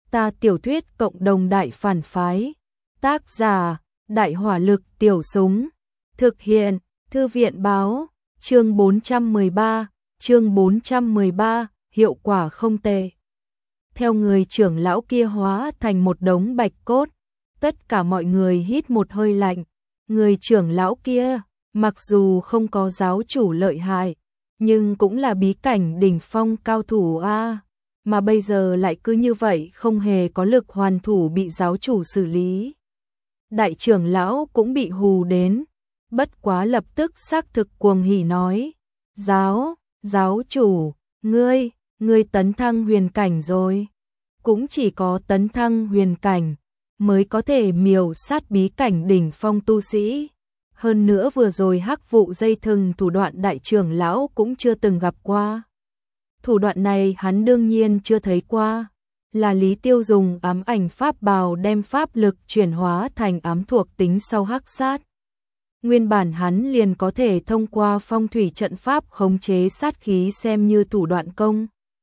Ta tiểu thuyết cộng đồng đại phản phái. Tác giả, Đại hỏa lực tiểu súng. Thực hiện, Thư viện báo, chương 413, hiệu quả không tệ. Theo người trưởng lão kia hóa thành một đống bạch cốt, tất cả mọi người hít một hơi lạnh. Người trưởng lão kia, mặc dù không có giáo chủ lợi hại, nhưng cũng là bí cảnh đỉnh phong cao thủ a, mà bây giờ lại cứ như vậy không hề có lực hoàn thủ bị giáo chủ xử lý. Đại trưởng lão cũng bị hù đến, bất quá lập tức xác thực cuồng hỉ nói, giáo chủ, ngươi tấn thăng huyền cảnh rồi. Cũng chỉ có tấn thăng huyền cảnh mới có thể miểu sát bí cảnh đỉnh phong tu sĩ. Hơn nữa vừa rồi hắc vụ dây thừng thủ đoạn đại trưởng lão cũng chưa từng gặp qua. Thủ đoạn này hắn đương nhiên chưa thấy qua, là Lý Tiêu dùng ám ảnh pháp bào đem pháp lực chuyển hóa thành ám thuộc tính sau hắc sát. Nguyên bản hắn liền có thể thông qua phong thủy trận pháp khống chế sát khí xem như thủ đoạn công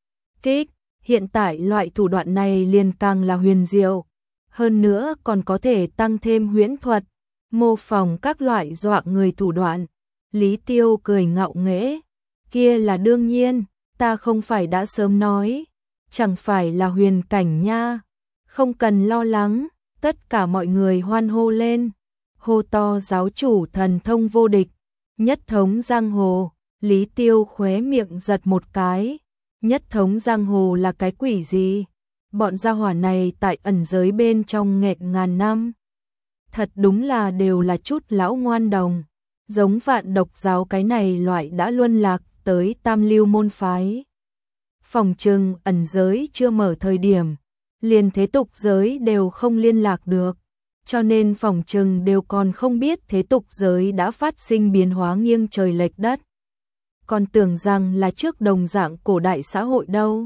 kích, hiện tại loại thủ đoạn này liền càng là huyền diệu, hơn nữa còn có thể tăng thêm huyễn thuật, mô phỏng các loại dọa người thủ đoạn. Lý Tiêu cười ngạo nghễ, kia là đương nhiên, ta không phải đã sớm nói, chẳng phải là huyền cảnh nha, không cần lo lắng. Tất cả mọi người hoan hô lên, hô to giáo chủ thần thông vô địch, nhất thống giang hồ. Lý Tiêu khóe miệng giật một cái, nhất thống giang hồ là cái quỷ gì? Bọn gia hỏa này tại ẩn giới bên trong nghẹn ngàn năm, thật đúng là đều là chút lão ngoan đồng, giống Vạn Độc giáo cái này loại đã luân lạc tới tam lưu môn phái. Phòng trừng ẩn giới chưa mở thời điểm, liền thế tục giới đều không liên lạc được, cho nên phòng trừng đều còn không biết thế tục giới đã phát sinh biến hóa nghiêng trời lệch đất. Còn tưởng rằng là trước đồng dạng cổ đại xã hội đâu.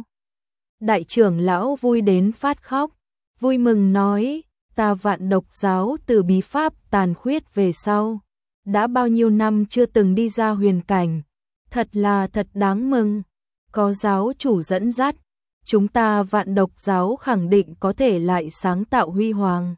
Đại trưởng lão vui đến phát khóc, vui mừng nói, ta Vạn Độc giáo từ bí pháp tàn khuyết về sau, đã bao nhiêu năm chưa từng đi ra huyền cảnh, thật đáng mừng, có giáo chủ dẫn dắt, chúng ta Vạn Độc giáo khẳng định có thể lại sáng tạo huy hoàng.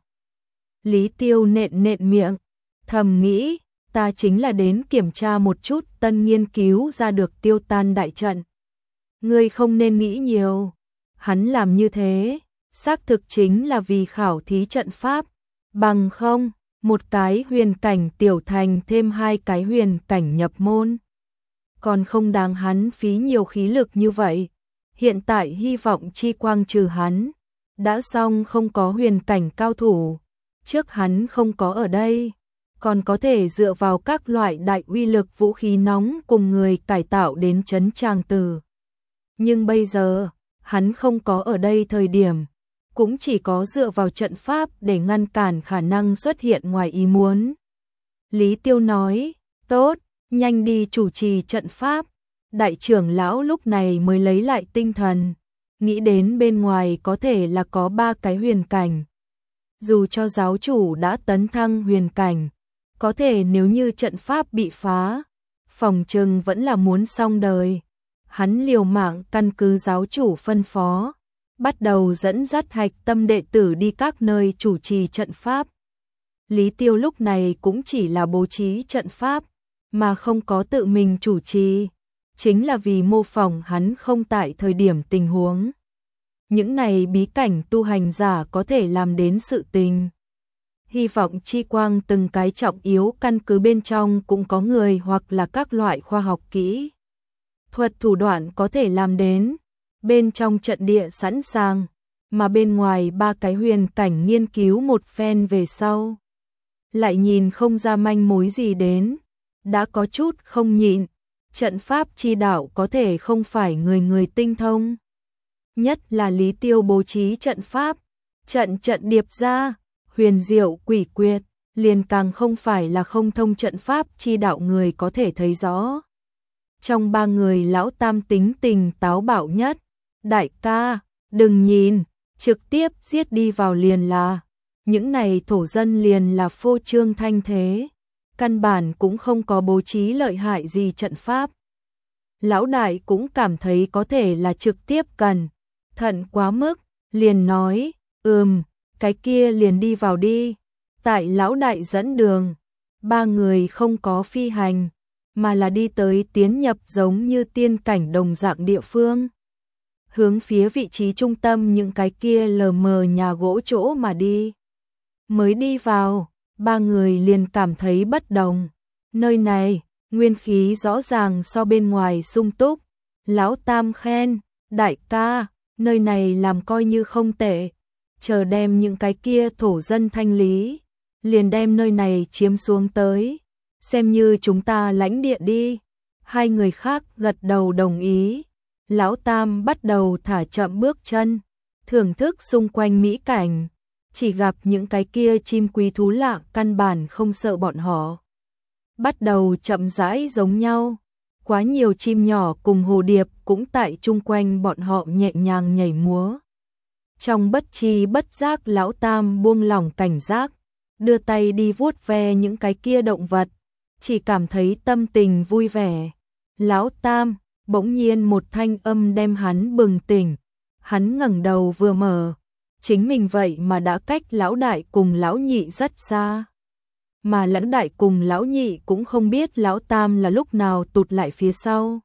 Lý Tiêu nện miệng, thầm nghĩ, ta chính là đến kiểm tra một chút tân nghiên cứu ra được tiêu tan đại trận. Ngươi không nên nghĩ nhiều, hắn làm như thế, xác thực chính là vì khảo thí trận pháp, bằng không, một cái huyền cảnh tiểu thành thêm hai cái huyền cảnh nhập môn. Còn không đáng hắn phí nhiều khí lực như vậy, hiện tại hy vọng chi quang trừ hắn, đã xong không có huyền cảnh cao thủ, trước hắn không có ở đây, còn có thể dựa vào các loại đại uy lực vũ khí nóng cùng người cải tạo đến trấn Tràng Tử. Nhưng bây giờ, hắn không có ở đây thời điểm, cũng chỉ có dựa vào trận pháp để ngăn cản khả năng xuất hiện ngoài ý muốn. Lý Tiêu nói, tốt, nhanh đi chủ trì trận pháp. Đại trưởng lão lúc này mới lấy lại tinh thần, nghĩ đến bên ngoài có thể là có 3 cái huyền cảnh. Dù cho giáo chủ đã tấn thăng huyền cảnh, có thể nếu như trận pháp bị phá, phòng trừng vẫn là muốn xong đời. Hắn liều mạng căn cứ giáo chủ phân phó, bắt đầu dẫn dắt hạch tâm đệ tử đi các nơi chủ trì trận pháp. Lý Tiêu lúc này cũng chỉ là bố trí trận pháp, mà không có tự mình chủ trì, chính là vì mô phỏng hắn không tại thời điểm tình huống. Những này bí cảnh tu hành giả có thể làm đến sự tình. Hy vọng chi quang từng cái trọng yếu căn cứ bên trong cũng có người hoặc là các loại khoa học kỹ thuật thủ đoạn có thể làm đến. Bên trong trận địa sẵn sàng, mà bên ngoài 3 cái huyền cảnh nghiên cứu một phen về sau. Lại nhìn không ra manh mối gì đến, đã có chút không nhịn, trận pháp chi đạo có thể không phải người tinh thông. Nhất là Lý Tiêu bố trí trận pháp, trận điệp ra, huyền diệu quỷ quyệt, liền càng không phải là không thông trận pháp chi đạo người có thể thấy rõ. Trong 3 người lão tam tính tình táo bạo nhất, đại ca, đừng nhìn, trực tiếp giết đi vào liền là, những này thổ dân liền là phô trương thanh thế, căn bản cũng không có bố trí lợi hại gì trận pháp. Lão đại cũng cảm thấy có thể là trực tiếp cần, thận quá mức, liền nói, cái kia liền đi vào đi. Tại lão đại dẫn đường, ba người không có phi hành, mà là đi tới tiến nhập giống như tiên cảnh đồng dạng địa phương. Hướng phía vị trí trung tâm những cái kia lờ mờ nhà gỗ chỗ mà đi. Mới đi vào, ba người liền cảm thấy bất đồng. Nơi này, nguyên khí rõ ràng so bên ngoài sung túc. Lão Tam khen, đại ca, nơi này làm coi như không tệ. Chờ đem những cái kia thổ dân thanh lý, liền đem nơi này chiếm xuống tới. Xem như chúng ta lãnh địa đi. Hai người khác gật đầu đồng ý. Lão Tam bắt đầu thả chậm bước chân, thưởng thức xung quanh mỹ cảnh. Chỉ gặp những cái kia chim quý thú lạ căn bản không sợ bọn họ. Bắt đầu chậm rãi giống nhau. Quá nhiều chim nhỏ cùng hồ điệp cũng tại chung quanh bọn họ nhẹ nhàng nhảy múa. Trong bất tri bất giác Lão Tam buông lỏng cảnh giác, đưa tay đi vuốt ve những cái kia động vật, chỉ cảm thấy tâm tình vui vẻ. Lão Tam, bỗng nhiên một thanh âm đem hắn bừng tỉnh. Hắn ngẩng đầu vừa mở, chính mình vậy mà đã cách lão đại cùng lão nhị rất xa. Mà lão đại cùng lão nhị cũng không biết Lão Tam là lúc nào tụt lại phía sau.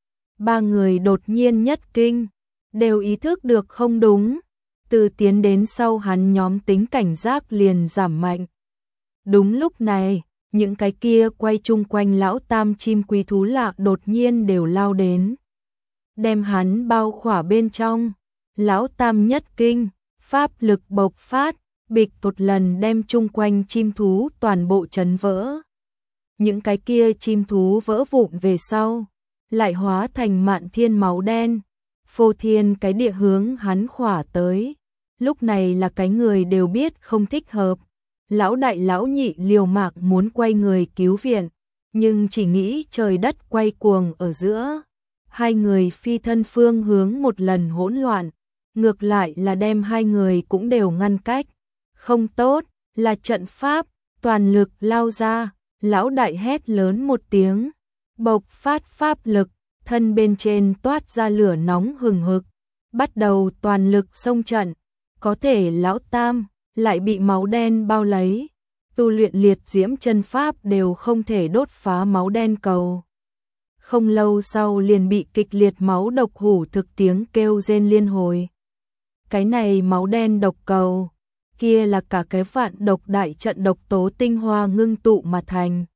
Ba người đột nhiên nhất kinh, đều ý thức được không đúng. Từ tiến đến sau hắn nhóm tính cảnh giác liền giảm mạnh. Đúng lúc này, những cái kia quay chung quanh Lão Tam chim quý thú lạ đột nhiên đều lao đến, đem hắn bao khỏa bên trong. Lão Tam nhất kinh, pháp lực bộc phát, bịch một lần đem chung quanh chim thú toàn bộ chấn vỡ. Những cái kia chim thú vỡ vụn về sau, lại hóa thành mạn thiên máu đen, phô thiên cái địa hướng hắn khỏa tới. Lúc này là cái người đều biết không thích hợp. Lão đại lão nhị liều mạng muốn quay người cứu viện, nhưng chỉ nghĩ trời đất quay cuồng ở giữa. Hai người phi thân phương hướng một lần hỗn loạn, ngược lại là đem hai người cũng đều ngăn cách. Không tốt, là trận pháp, toàn lực lao ra. Lão đại hét lớn một tiếng, bộc phát pháp lực, thân bên trên toát ra lửa nóng hừng hực, bắt đầu toàn lực xông trận. Có thể Lão Tam lại bị máu đen bao lấy, tu luyện liệt diễm chân pháp đều không thể đốt phá máu đen cầu. Không lâu sau liền bị kịch liệt máu độc hủ thực tiếng kêu rên liên hồi. Cái này máu đen độc cầu, kia là cả cái vạn độc đại trận độc tố tinh hoa ngưng tụ mà thành.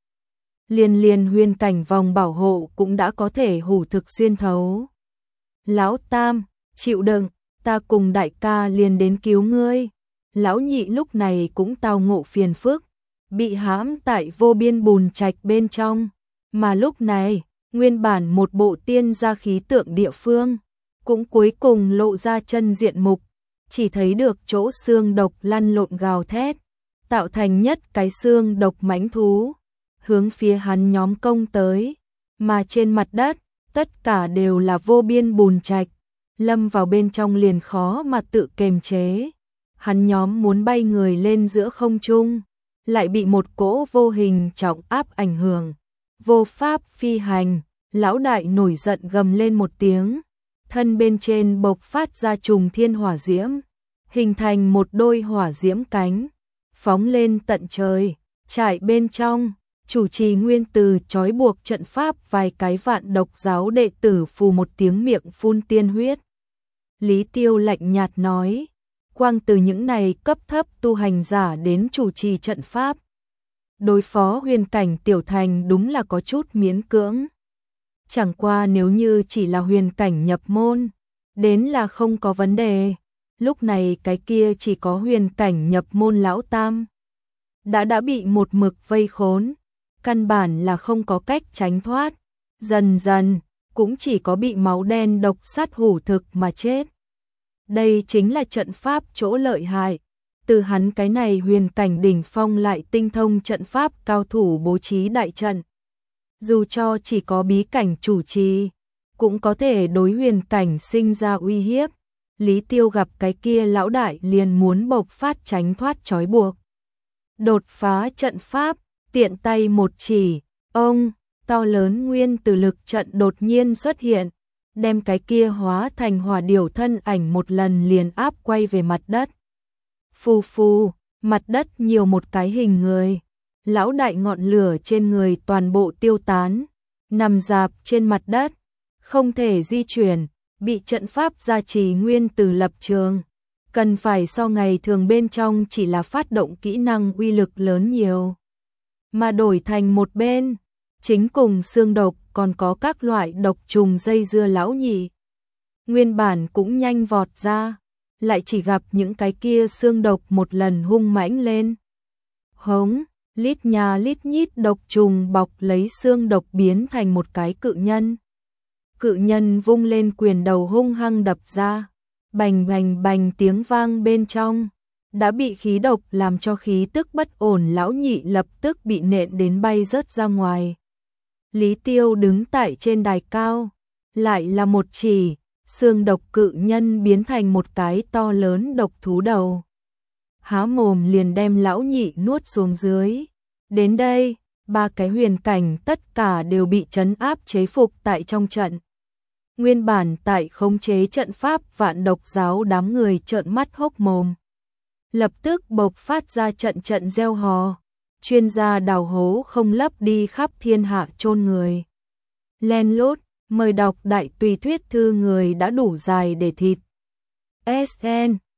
Liền huyền cảnh vòng bảo hộ cũng đã có thể hủ thực xuyên thấu. Lão Tam, chịu đựng, ta cùng đại ca liền đến cứu ngươi. Lão nhị lúc này cũng tao ngộ phiền phức, bị hãm tại vô biên bùn trạch bên trong. Mà lúc này, nguyên bản một bộ tiên gia khí tượng địa phương, cũng cuối cùng lộ ra chân diện mục, chỉ thấy được chỗ xương độc lăn lộn gào thét, tạo thành nhất cái xương độc mãnh thú, hướng phía hắn nhóm công tới, mà trên mặt đất, tất cả đều là vô biên bùn trạch, lâm vào bên trong liền khó mà tự kềm chế. Hắn nhóm muốn bay người lên giữa không trung, lại bị một cỗ vô hình trọng áp ảnh hưởng, vô pháp phi hành. Lão đại nổi giận gầm lên một tiếng, thân bên trên bộc phát ra trùng thiên hỏa diễm, hình thành một đôi hỏa diễm cánh, phóng lên tận trời. Trại bên trong, chủ trì nguyên từ trói buộc trận pháp vài cái vạn độc giáo đệ tử phù một tiếng miệng phun tiên huyết. Lý Tiêu lạnh nhạt nói, quang từ những này cấp thấp tu hành giả đến chủ trì trận pháp, đối phó huyền cảnh tiểu thành đúng là có chút miễn cưỡng. Chẳng qua nếu như chỉ là huyền cảnh nhập môn, đến là không có vấn đề. Lúc này cái kia chỉ có huyền cảnh nhập môn Lão Tam đã bị một mực vây khốn, căn bản là không có cách tránh thoát, dần dần cũng chỉ có bị máu đen độc sát hủ thực mà chết. Đây chính là trận pháp chỗ lợi hại, từ hắn cái này huyền cảnh đỉnh phong lại tinh thông trận pháp cao thủ bố trí đại trận. Dù cho chỉ có bí cảnh chủ trì, cũng có thể đối huyền cảnh sinh ra uy hiếp. Lý Tiêu gặp cái kia lão đại liền muốn bộc phát tránh thoát trói buộc. Đột phá trận pháp, tiện tay một chỉ, ông, to lớn nguyên tử lực trận đột nhiên xuất hiện, đem cái kia hóa thành hỏa điểu thân ảnh một lần liền áp quay về mặt đất. Phù phù, mặt đất nhiều một cái hình người. Lão đại ngọn lửa trên người toàn bộ tiêu tán, nằm rạp trên mặt đất, không thể di chuyển, bị trận pháp gia trì nguyên từ lập trường. Cần phải so ngày thường bên trong chỉ là phát động kỹ năng uy lực lớn nhiều, mà đổi thành một bên, chính cùng xương độc còn có các loại độc trùng dây dưa lão nhị. Nguyên bản cũng nhanh vọt ra, lại chỉ gặp những cái kia xương độc một lần hung mãnh lên. Hống, lít nhà lít nhít độc trùng bọc lấy xương độc biến thành một cái cự nhân. Cự nhân vung lên quyền đầu hung hăng đập ra, bành bành bành tiếng vang bên trong, đã bị khí độc làm cho khí tức bất ổn lão nhị lập tức bị nện đến bay rớt ra ngoài. Lý Tiêu đứng tại trên đài cao, lại là một chỉ, xương độc cự nhân biến thành một cái to lớn độc thú đầu. Há mồm liền đem lão nhị nuốt xuống dưới. Đến đây, ba cái huyền cảnh tất cả đều bị trấn áp chế phục tại trong trận. Nguyên bản tại khống chế trận pháp vạn độc giáo đám người trợn mắt hốc mồm. Lập tức bộc phát ra trận trận reo hò. Chuyên gia đào hố không lấp đi khắp thiên hạ chôn người. Len lút, mời đọc đại tùy thuyết thư người đã đủ dài để thịt. SN